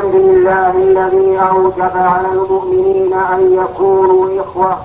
الحمد لله الذي أوجب على المؤمنين أن يكونوا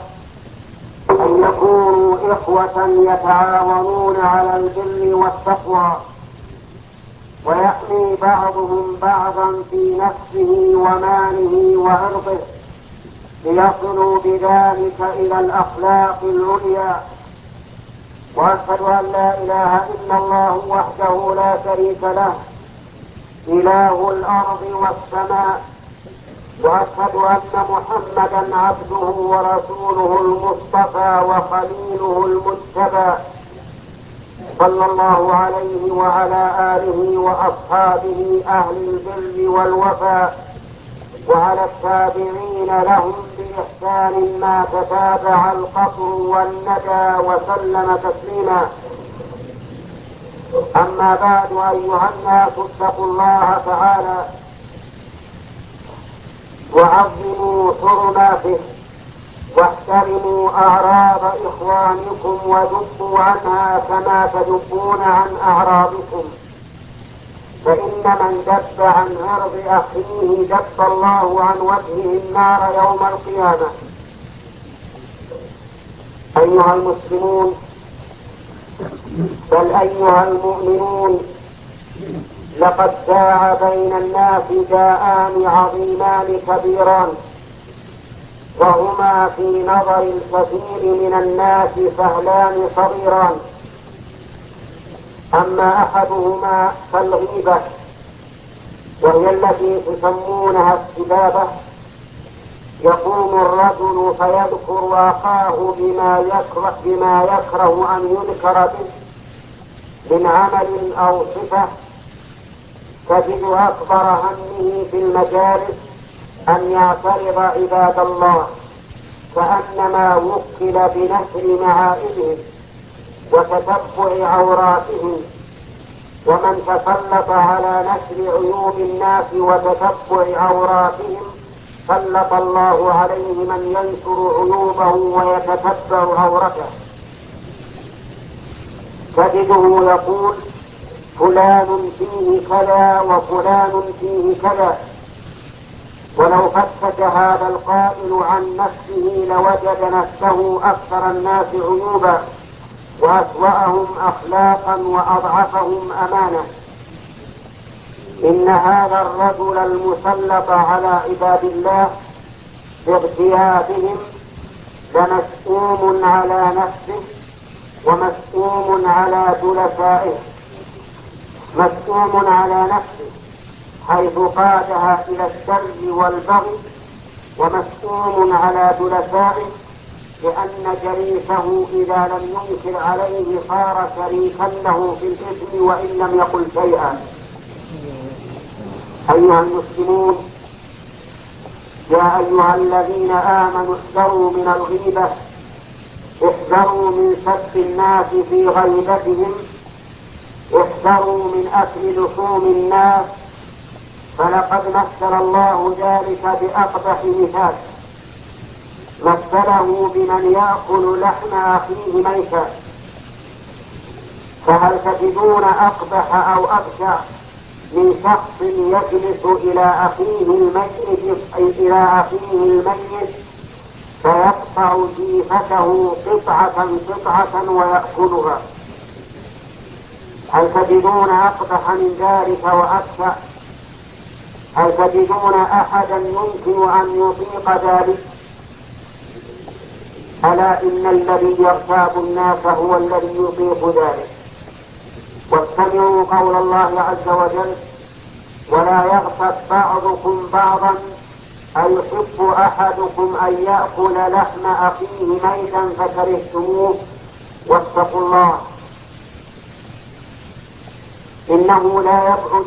إخوة يتعاونون على البر والتقوى، ويحمي بعضهم بعضا في نفسه وماله وعرضه، ليصلوا بذلك إلى الأخلاق العليا. وأشهد أن لا إله إلا الله وحده لا شريك له، إله الأرض والسماء. وأشهد أن محمدا عبده ورسوله المصطفى وخليله المجتبى، صلى الله عليه وعلى آله وأصحابه أهل البر والوفاء، وعلى التابعين لهم بإحسان ما تتابع القطر والندى وسلم تسليما. أما بعد، أيها الناس اتقوا الله تعالى وعظموا حرماته، واحترموا أعراض إخوانكم ودفوا عنها كما تدفون عن أعراضكم، فإن من دف عن عرض أخيه دف الله عن وجهه النار يوم القيامة. أيها المسلمون، بل أيها المؤمنون، لقد شاع بين الناس داءان عظيمان كبيران، وهما في نظر الكثير من الناس سهلان صغيران. أما أحدهما فالغيبة، وهي التي تسمونها السبابة. يقوم الرجل فيذكر أخاه بما يكره أن يذكر به من عمل أو صفة، تجد أكبر همه في المجالس أن يعترض عباد الله، كأنما وكل بنشر معائبهم وتتبع عوراتهم. ومن تسلط على نشر عيوب الناس وتتبع عوراتهم سلط الله عليه من ينشر عيوبه ويتتبع عورته. تجده يقول فلان فيه كذا وفلان فيه كذا، ولو فتش هذا القائل عن نفسه لوجد نفسه أكثر الناس عيوبا وأسوأهم أخلاقا وأضعفهم أمانة. إن هذا الرجل المسلط على عباد الله باغتيابهم لمسؤوم على نفسه ومسؤوم على جلسائه. مسؤوم على نفسه حيث قادها إلى الشر والبغي، ومسؤوم على جلسائه لأن جليسه إذا لم ينكر عليه صار شريكا له في الإثم وإن لم يقل شيئا. أيها المسلمون، يا أيها الذين آمنوا احذروا من الغيبة، احذروا من سب الناس في غيبتهم، احذروا من أكل لحوم الناس، فلقد مثل الله ذلك بأقبح مثال، مثله بمن يأكل لحم أخيه ميتا. فهل تجدون أقبح أو أبشع من شخص يجلس إلى أخيه الميت فيقطع جيفته قطعة ويأكلها؟ هل تجدون أقبح من ذلك وأبشع؟ هل تجدون أحدا يمكن أن يطيق ذلك؟ ألا إن الذي يغتاب الناس هو الذي يطيق ذلك. واتبعوا قول الله عز وجل: ولا يغتب بعضكم بعضا أيحب أحدكم أن يأكل لحم أخيه ميتا فكرهتموه واتقوا الله. إنه لا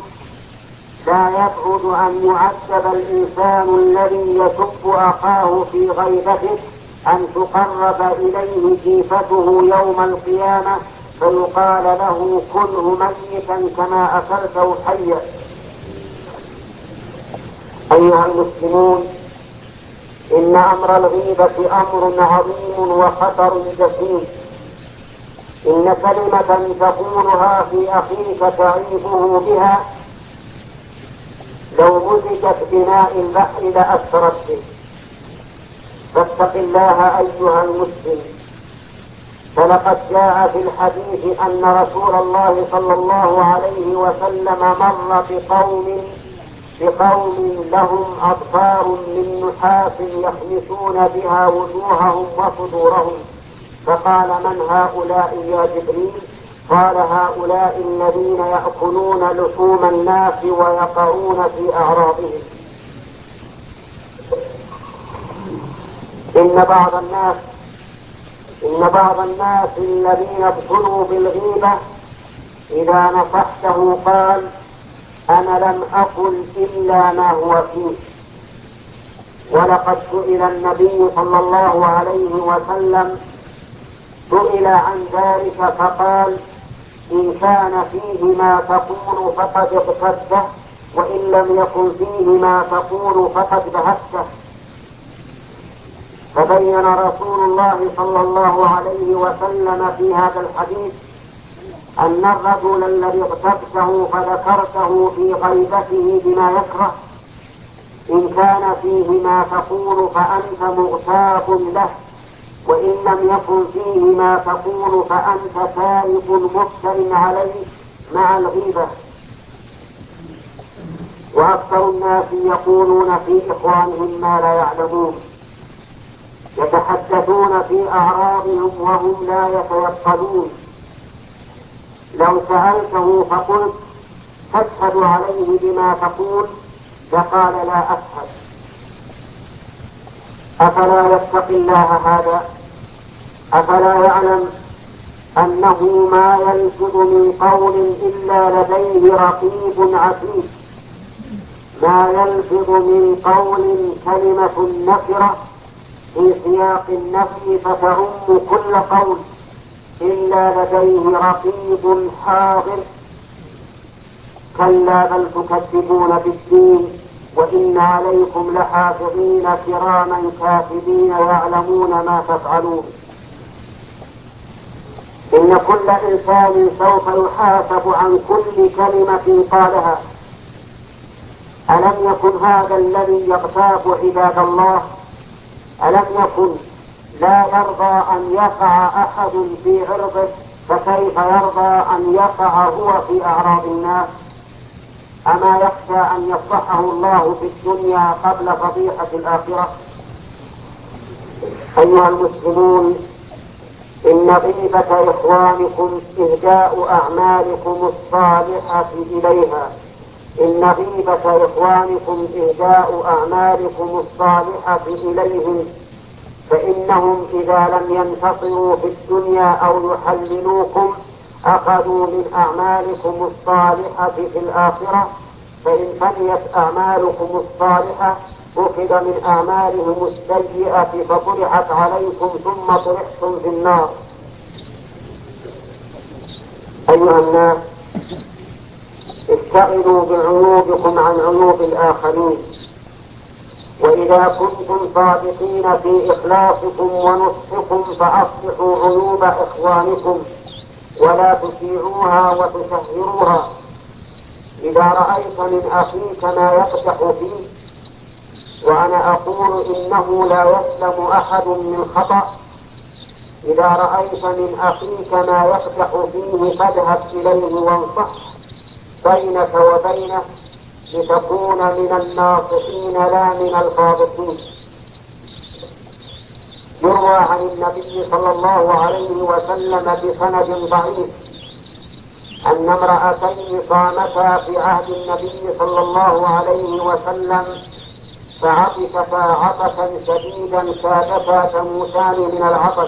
يبعد أن يعذب الإنسان الذي يسب أخاه في غيبته أن تقرب إليه جيفته يوم القيامة فيقال له كله ميتا كما أكلته حيا. أيها المسلمون، إن أمر الغيبة أمر عظيم وخطر جسيم. إن كلمة تقولها في أخيك تعيبه بها لو مزجت بماء البحر لأثرت به. فاتق الله أيها المسلم. فلقد جاء في الحديث أن رسول الله صلى الله عليه وسلم مر بقوم لهم أظفار من نحاس يخمسون بها وجوههم وصدورهم، فقال: من هؤلاء يا جبريل؟ قال: هؤلاء الذين يأكلون لحوم الناس ويقعون في أعراضهم. إن بعض الناس الذين ابتلوا بالغيبة إذا نصحته قال: أنا لم أقل إلا ما هو فيه. ولقد سئل النبي صلى الله عليه وسلم عن ذلك فقال: إن كان فيه ما تقول فقد اغتبته، وإن لم يكن فيه ما تقول فقد بهته. فبين رسول الله صلى الله عليه وسلم في هذا الحديث أن الرجل الذي اغتبته فذكرته في غيبته بما يكره، إن كان فيه ما تقول فأنت مغتاب له، وإن لم يكن فيه ما تقول فأنت تارك مفتر عليه مع الغيبة. وأكثر الناس يقولون في إخوانهم ما لا يعلمون، يتحدثون في أعراضهم وهم لا يتيقظون. لو سألته فقلت: تشهد عليه بما تقول؟ فقال: لا أشهد. أفلا يتقي الله هذا؟ أفلا يعلم أنه ما يلفظ من قول إلا لديه رقيب عتيد؟ ما يلفظ من قول كلمة نكرة في سياق النفي فتعم كل قول إلا لديه رقيب حاضر. كلا بل تكذبون بالدين وإن عليكم لحافظين كراما كاتبين يعلمون ما تفعلون. إن كل إنسان سوف يحاسب عن كل كلمة قالها. ألم يكن هذا الذي يغتاب عباد الله؟ ألم يكن لا يرضى أن يقع أحد في عرضه، فكيف يرضى أن يقع هو في أعراض الناس؟ أما يخشى أن يفضحه الله في الدنيا قبل فضيحة الآخرة؟ أيها المسلمون، إن غيبة إخوانكم إهداء أعمالكم الصالحة إليها. إن غيبة إخوانكم إهداء أعمالكم الصالحة إليهم، فإنهم إذا لم ينتصروا في الدنيا أو يحللوكم أخذوا من أعمالكم الصالحة في الآخرة، فإن فنيت أعمالكم الصالحة أخذ من أعمالهم السيئة فطرحت عليكم ثم طرحتم في النار. أيها الناس، اشتغلوا بعيوبكم عن عيوب الآخرين، وإذا كنتم صادقين في إخلاصكم ونصحكم فأصلحوا عيوب إخوانكم ولا تشيعوها وتشهروها. إذا رأيت من أخيك ما يقدح فيه، وأنا أقول إنه لا يسلم أحد من خطأ، إذا رأيت من أخيك ما يقدح فيه فاذهب إليه وانصح بينك وبينه لتكون من الناصحين لا من الفاضحين. يروى عن النبي صلى الله عليه وسلم بسند ضعيف أن امرأتين صامتا في عهد النبي صلى الله عليه وسلم فعطشتا عطشا شديدا كادتا تموتان من العطش،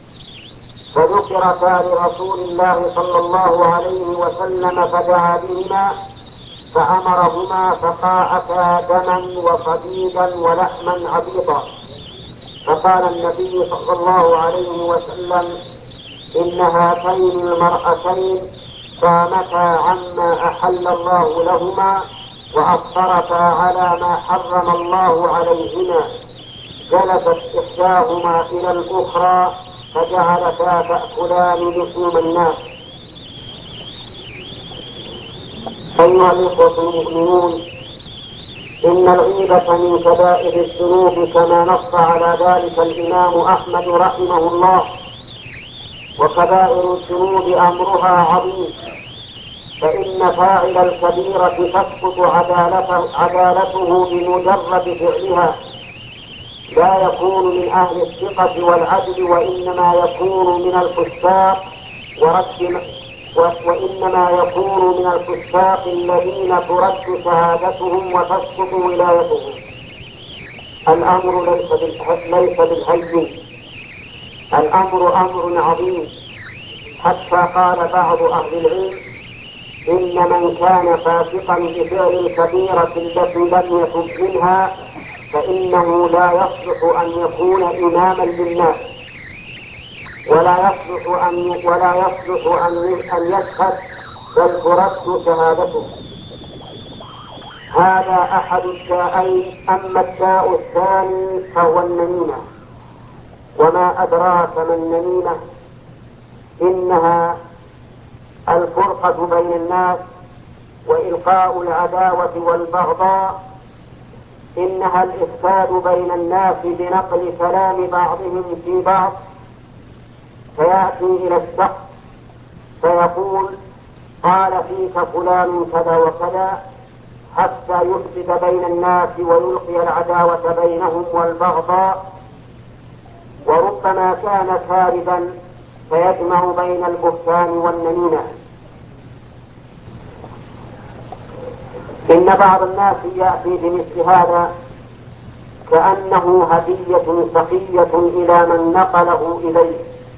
فذكرتا لرسول الله صلى الله عليه وسلم فدعا بهما فأمرهما فقاءتا دما وصديدا ولحما عبيطا. فقال النبي صلى الله عليه وسلم: إن هاتين المرأتين صامتا عما أحل الله لهما وأفطرتا على ما حرم الله عليهما. جلست إحداهما إلى الأخرى فجعلتا تأكلان لحوم الناس. أيها الإخوة المؤمنون، إن الغيبة من كبائر الذنوب كما نص على ذلك الإمام أحمد رحمه الله، وكبائر الذنوب أمرها عظيم، فإن فاعل الكبيرة تسقط عدالته بمجرد فعلها، لا يكون من أهل الثقة والعدل، وإنما يكون من الفساق الذين ترد شهادتهم وتسقط ولايتهم. الأمر ليس بالهين، الأمر أمر عظيم، حتى قال بعض أهل العلم إن من كان فاسقا بفعل الكبيرة التي لم يتب منها فإنه لا يصلح أن يكون إماما للناس، ولا يصلح أن يشهد، بل ترد شهادته. هذا أحد الداءين. أما الداء الثاني فهو النميمة. وما أدراك ما النميمة؟ إنها الفرقة بين الناس وإلقاء العداوة والبغضاء، إنها الإفساد بين الناس بنقل كلام بعضهم في بعض، فيأتي إلى الشخص فيقول قال فيك فلان كذا وكذا، حتى يفسد بين الناس ويلقي العداوة بينهم والبغضاء. وربما كان كاذبا فيجمع بين البهتان والنميمة. إن بعض الناس يأتي بمثل هذا كأنه هدية سخية إلى من نقله إليه،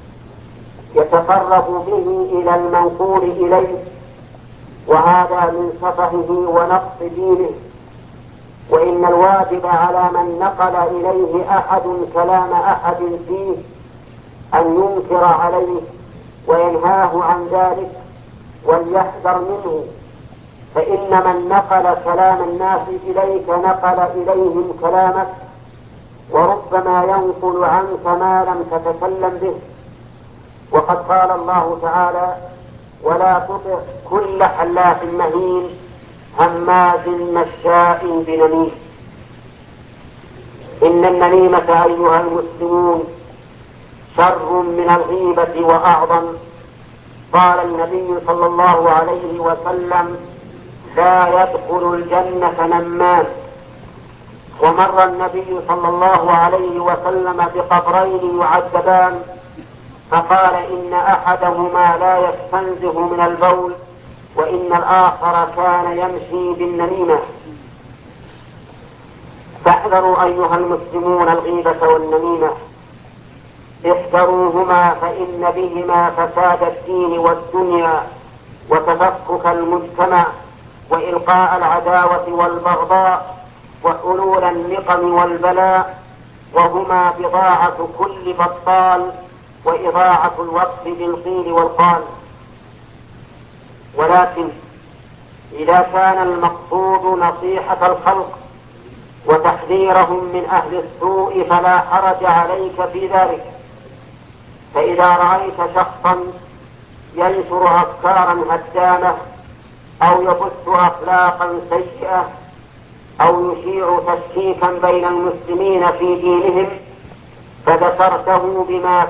يتقرب به إلى المنقول إليه، وهذا من سفهه ونقص دينه. وإن الواجب على من نقل إليه أحد كلام أحد فيه أن ينكر عليه وينهاه عن ذلك وليحذر منه، فإن من نقل كلام الناس إليك نقل إليهم كلامك، وربما ينقل عنك ما لم تتكلم به. وقد قال الله تعالى: ولا تطع كل حلاف مهين هماز مشاء بنميم. إن النميمة أيها المسلمون شر من الغيبة وأعظم. قال النبي صلى الله عليه وسلم: لا يدخل الجنة نمام. ومر النبي صلى الله عليه وسلم بقبرين يعذبان، فقال: إن أحدهما لا يستنزه من البول، وإن الآخر كان يمشي بالنميمة. فاحذروا أيها المسلمون الغيبة والنميمة، احذروهما، فإن بهما فساد الدين والدنيا وتفكك المجتمع وإلقاء العداوة والبغضاء وحلول النقم والبلاء، وهما بضاعة كل بطال وإضاعة الوقت بالقيل والقال. ولكن إذا كان المقصود نصيحة الخلق وتحذيرهم من أهل السوء فلا حرج عليك في ذلك. فإذا رأيت شخصا ينشر أفكارا هدامة أو يبث أخلاقا سيئة أو يشيع تشكيكا بين المسلمين في دينهم، فذكرته بما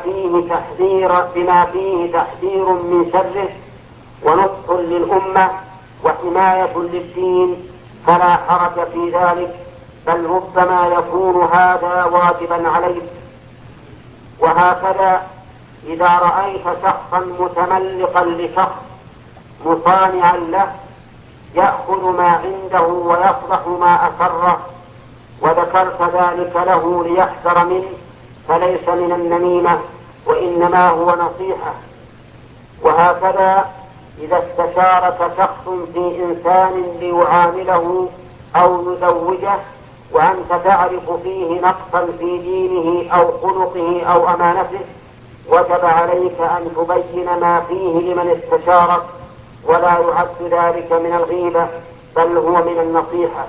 فيه تحذير من شره ونصح للأمة وحماية للدين، فلا حرج في ذلك، بل ربما يكون هذا واجبا عليك. وهكذا إذا رأيت شخصا متملقا لشخص مصانعا له يأخذ ما عنده ويفضح ما أسره، وذكرت ذلك له ليحذر منه، فليس من النميمة، وإنما هو نصيحة. وهكذا إذا استشارك شخص في إنسان ليعامله أو يزوجه وأنت تعرف فيه نقصا في دينه أو خلقه أو أمانته، وجب عليك أن تبين ما فيه لمن استشارك، ولا يعد ذلك من الغيبة، بل هو من النصيحة.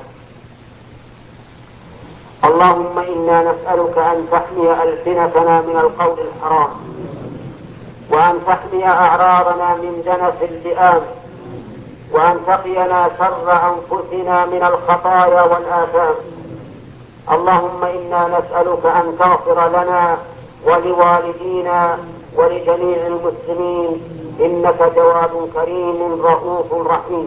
اللهم إنا نسألك أن تحمي ألسنتنا من القول الحرام، وأن تحمي أعراضنا من دنس اللئام، وأن تقينا شر أنفسنا من الخطايا والآثام. اللهم إنا نسألك أن تغفر لنا ولوالدينا ولجميع المسلمين، إنك جواد كريم رؤوف رحيم.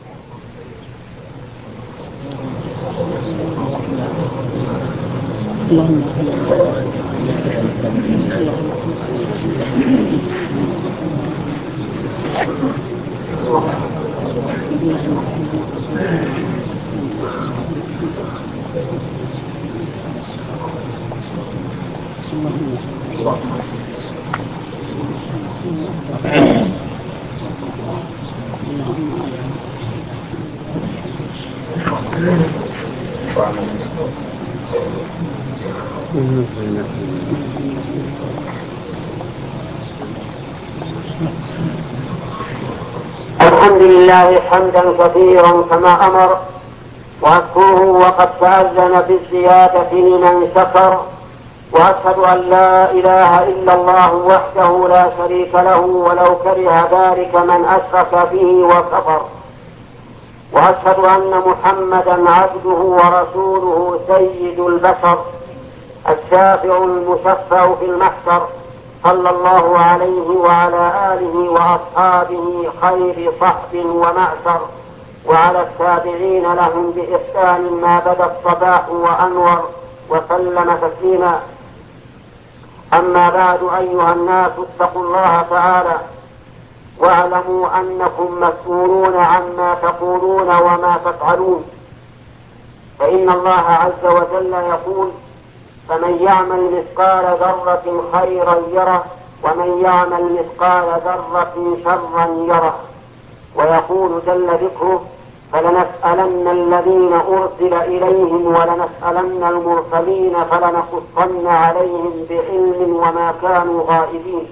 الحمد لله حمدا كثيرا كما أمر، وأشكره وقد تأذن بالزيادة لمن شكر، وأشهد أن لا إله إلا الله وحده لا شريك له ولو كره ذلك من أشرك به وكفر، وأشهد أن محمدا عبده ورسوله سيد البشر الشافع المشفع في المحشر، صلى الله عليه وعلى آله وأصحابه خير صحب ومعشر، وعلى التابعين لهم بإحسان ما بدا الصباح وأنور، وسلم تسليما. أما بعد، أيها الناس اتقوا الله تعالى واعلموا أنكم مسؤولون عما تقولون وما تفعلون، فإن الله عز وجل يقول: فمن يعمل مثقال ذرة خيرا يره ومن يعمل مثقال ذرة شرا يره. ويقول جل ذكره: فلنسألن الذين أرسل إليهم ولنسألن المرسلين فلنقصن عليهم بعلم وما كانوا غائبين،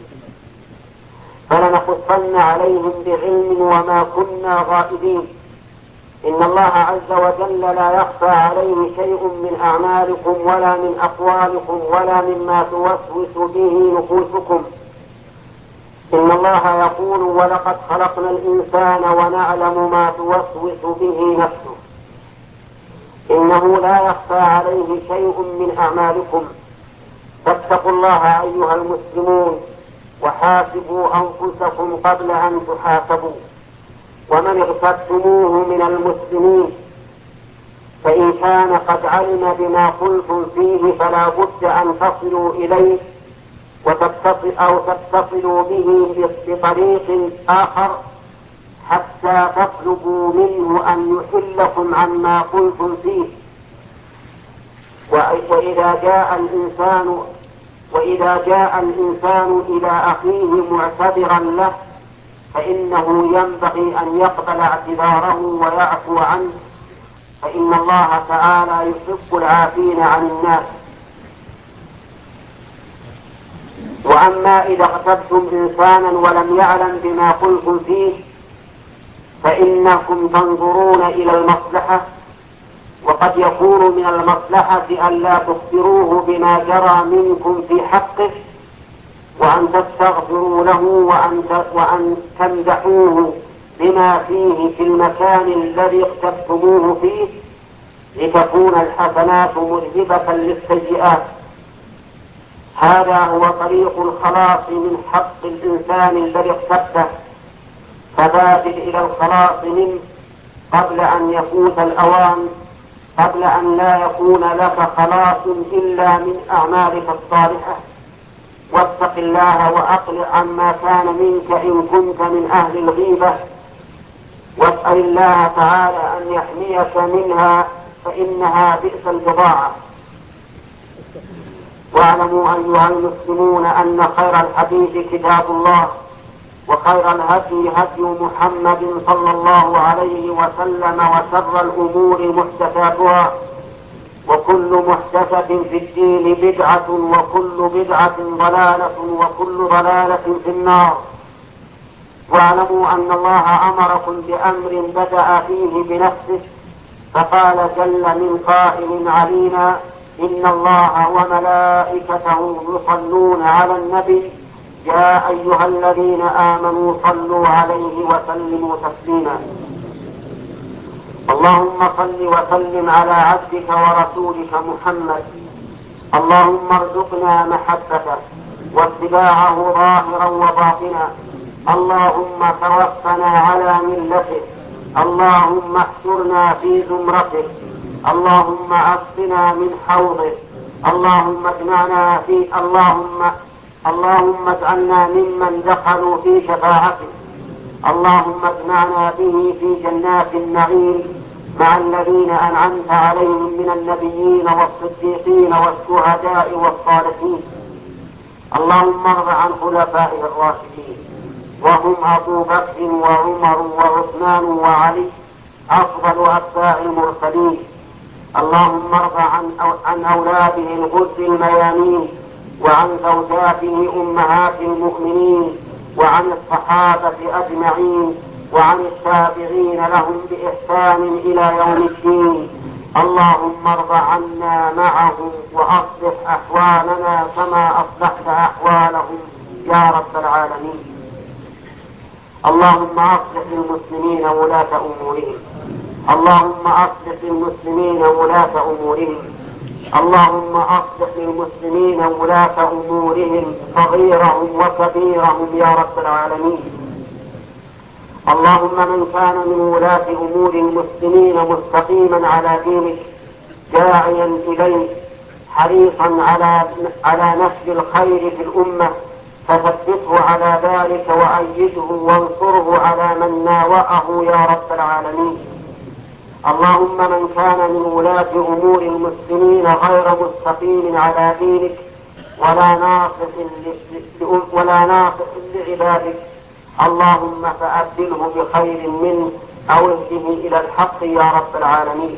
فلنقصن عليهم بعلم وما كنا غائبين. إن الله عز وجل لا يخفى عليه شيء من أعمالكم ولا من أقوالكم ولا مما توسوس به نفوسكم. إن الله يقول: ولقد خلقنا الإنسان ونعلم ما توسوس به نفسه. إنه لا يخفى عليه شيء من أعمالكم. فاتقوا الله أيها المسلمون، وحاسبوا أنفسكم قبل أن تحاسبوا. ومن اغتبتموه من المسلمين فإن كان قد علم بما قلتم فيه فلا بد أن تصلوا إليه تتصلوا به بطريق آخر حتى تطلبوا منه أن يحلكم عما قلتم فيه. وإذا جاء الإنسان إلى أخيه معتذرا له فإنه ينبغي أن يقبل اعتذاره ويعفو عنه، فإن الله تعالى يحب العافين عن الناس. وأما إذا اغتبتم إنسانا ولم يعلم بما قلتم فيه فإنكم تنظرون إلى المصلحة، وقد يكون من المصلحة أن لا تخبروه بما جرى منكم في حقه، وأن تستغفروا له وأن تمدحوه بما فيه في المكان الذي اغتبتموه فيه، لتكون الحسنات مذهبة للسيئات. هذا هو طريق الخلاص من حق الإنسان الذي اغتبته، فبادر إلى الخلاص منه قبل أن يفوت الأوان، قبل أن لا يكون لك خلاص إلا من أعمالك الصالحة. واتق الله وأقلع عما كان منك إن كنت من أهل الغيبة، واسأل الله تعالى أن يحميك منها فإنها بئس البضاعة. واعلموا أيها المسلمون أن خير الحديث كتاب الله، وخير الهدي هدي محمد صلى الله عليه وسلم، وشر الأمور محدثاتها، وكل محدثة في الدين بدعة، وكل بدعة ضلالة، وكل ضلالة في النار. واعلموا أن الله أمركم بأمر بدأ فيه بنفسه، فقال جل من قائل علينا: إن الله وملائكته يصلون على النبي يا أيها الذين آمنوا صلوا عليه وسلموا تسليما. اللهم صل وسلم على عبدك ورسولك محمد. اللهم ارزقنا محبته واتباعه ظاهرا وباطنا. اللهم توفنا على ملته. اللهم احشرنا في زمرته. اللهم اسقنا من حوضه. اللهم اجعلنا ممن دخلوا في شفاعته. اللهم اجمعنا به في جنات النعيم مع الذين أنعمت عليهم من النبيين والصديقين والشهداء والصالحين. اللهم ارض عن خلفائه الراشدين وهم أبو بكر وعمر وعثمان وعلي أفضل أتباع المرسلين. اللهم ارض عن أولاده الغر الميامين وعن زوجاته أمهات المؤمنين وعن الصحابة أجمعين وعن التابعين لهم بإحسان إلى يوم الدين. اللهم ارض عنا معهم وأصلح أحوالنا كما أصلحت أحوالهم يا رب العالمين. اللهم أصلح للمسلمين ولاة أمورهم. اللهم أصلح للمسلمين ولاة أمورهم. اللهم أصلح للمسلمين ولاة أمورهم صغيرهم وكبيرهم يا رب العالمين. اللهم من كان من ولاة أمور المسلمين مستقيما على دينك داعيا إليك حريصا على نشر الخير في الأمة فثبته على ذلك وأيده وانصره على من ناوأه يا رب العالمين. اللهم من كان من ولاة أمور المسلمين غير مستقيم على دينك ولا ناصح لعبادك اللهم فأبدله بخير منه أو اهده إلى الحق يا رب العالمين.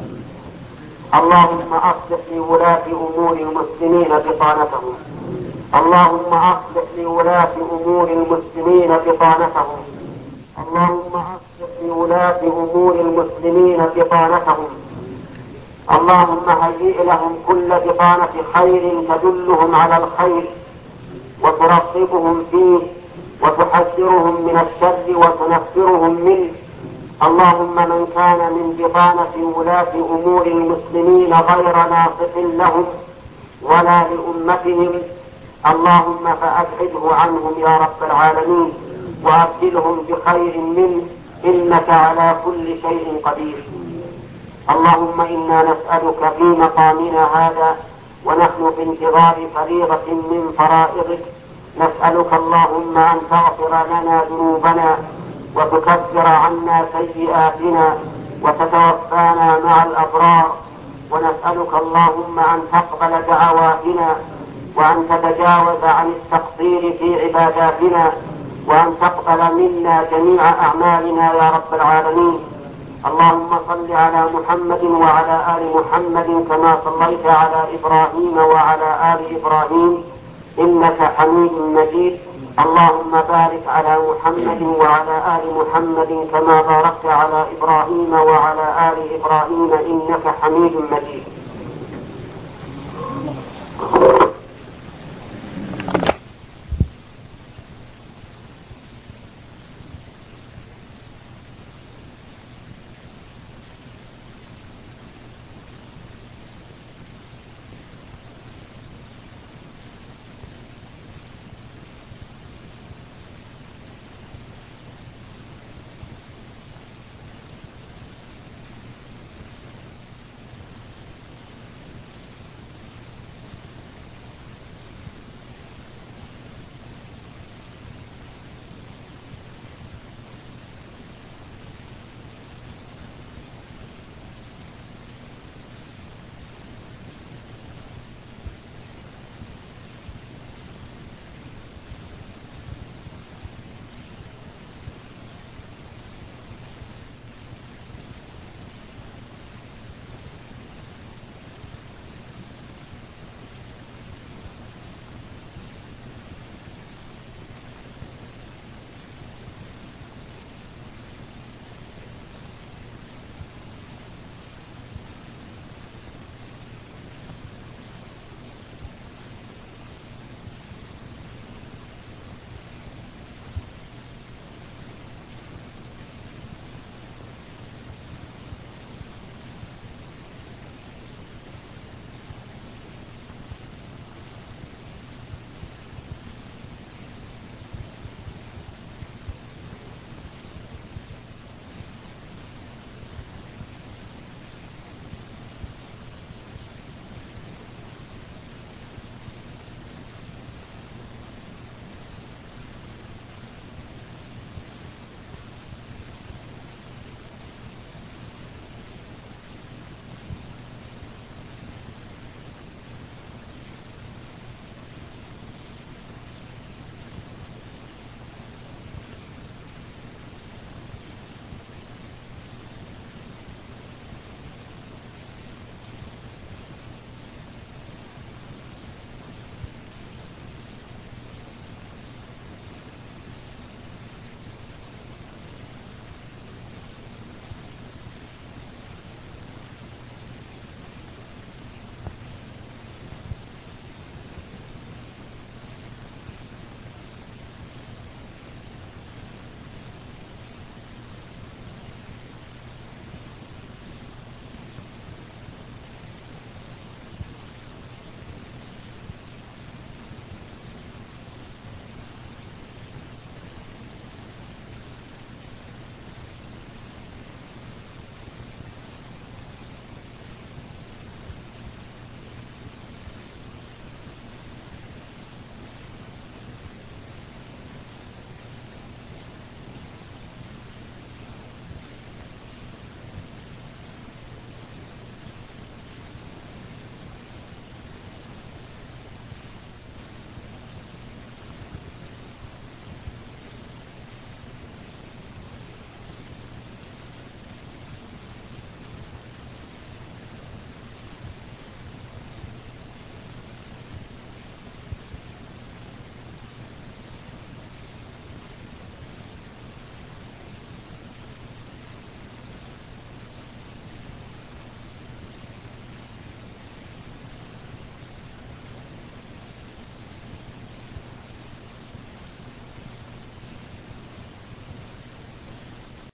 اللهم أصلح لولاة أمور المسلمين بطانتهم. اللهم أصلح لولاة أمور المسلمين بطانتهم. اللهم أصلح لولاة أمور المسلمين بطانتهم. اللهم هيئ لهم كل بطانة خير تدلهم على الخير وترغبهم فيه وتحذرهم من الشر وتنفرهم منه. اللهم من كان من بطانة ولاة أمور المسلمين غير ناصح لهم ولا لأمتهم اللهم فأبعده عنهم يا رب العالمين وأبدلهم بخير منه إنك على كل شيء قدير. اللهم إنا نسألك في مقامنا هذا ونحن في انتظار فريضة من فرائضك نسألك اللهم أن تغفر لنا ذنوبنا وتكفر عنا سيئاتنا وتتوفانا مع الأبرار. ونسألك اللهم أن تقبل دعواتنا وأن تتجاوز عن التقصير في عباداتنا وأن تقبل منا جميع أعمالنا يا رب العالمين. اللهم صل على محمد وعلى آل محمد كما صليت على إبراهيم وعلى آل إبراهيم إنك حميد مجيد. اللهم بارك على محمد وعلى آل محمد كما باركت على إبراهيم وعلى آل إبراهيم إنك حميد مجيد.